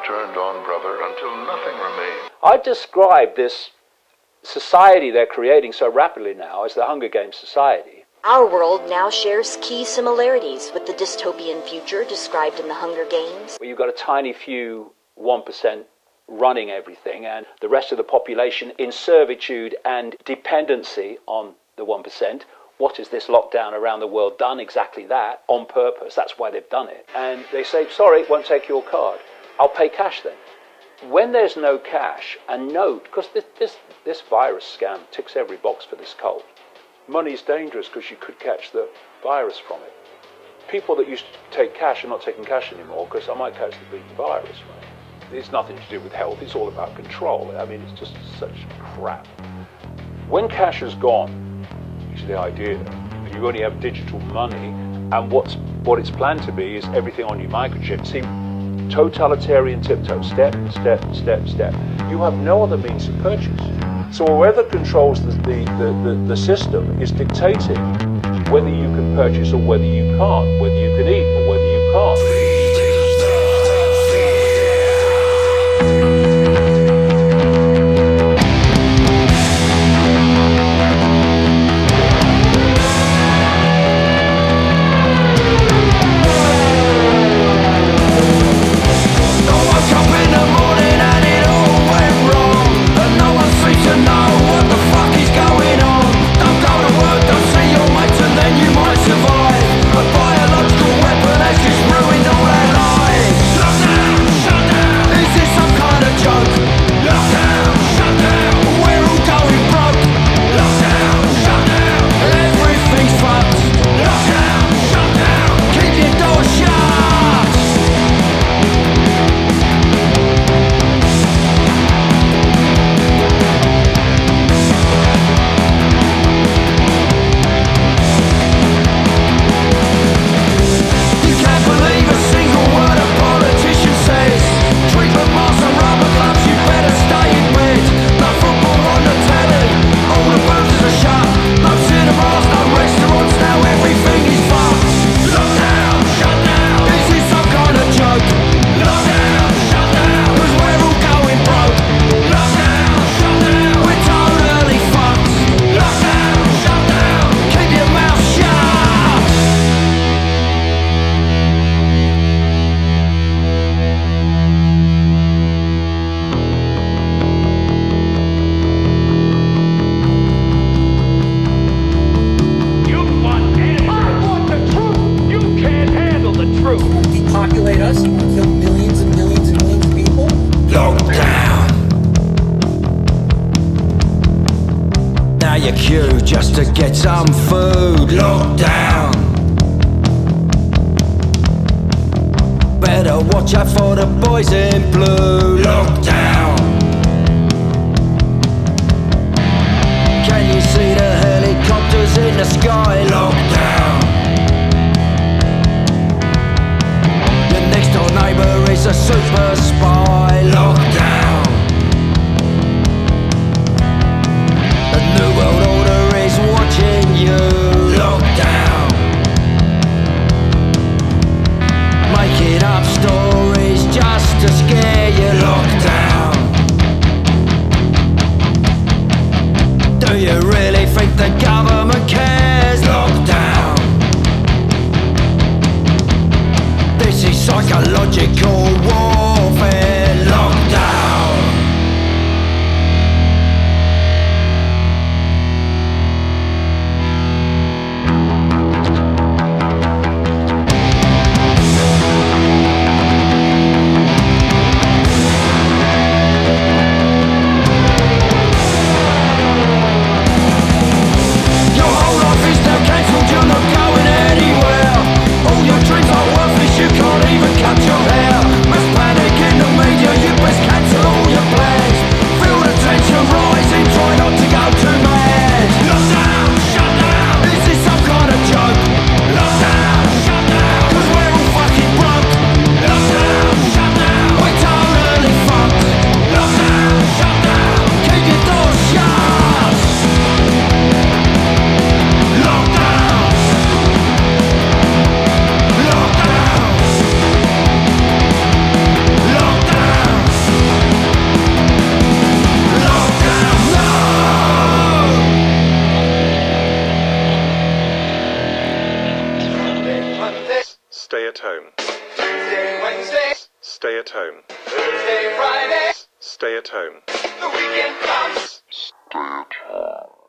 turned on brother until nothing remained. I describe this society they're creating so rapidly now as the Hunger Games society. Our world now shares key similarities with the dystopian future described in the Hunger Games. Where you've got a tiny few 1% running everything and the rest of the population in servitude and dependency on the 1%. What is this lockdown around the world done? Exactly that, on purpose. That's why they've done it. And they say, sorry, won't take your card. I'll pay cash then. When there's no cash, and note, because this virus scam ticks every box for this cult. Money's dangerous because you could catch the virus from it. People that used to take cash are not taking cash anymore because I might catch the bleeding virus, right? It's nothing to do with health, it's all about control. I mean, it's just such crap. When cash is gone, which is the idea, and you only have digital money, and what it's planned to be is everything on your microchip. See, totalitarian tiptoe, step, step, step, step. You have no other means of purchase. So whoever controls the system is dictating whether you can purchase or whether you can't, whether you can eat or whether you can't. Depopulate us? You want to kill millions and millions and millions of people? Lockdown. Now you queue just to get some food. Lockdown. Better watch out for the boys in blue. Lockdown. Can you see the helicopters in the sky? Lockdown. Your neighbour is a super spy. Lockdown. The new world order is watching you. Lockdown. Making up stories just to scare you. Lockdown. Do you really think the government cares? Lockdown. This is psychological warfare. Stay at home. Tuesday, Wednesday, Stay at home. Thursday, Friday, Stay at home. the weekend comes. Stay at home.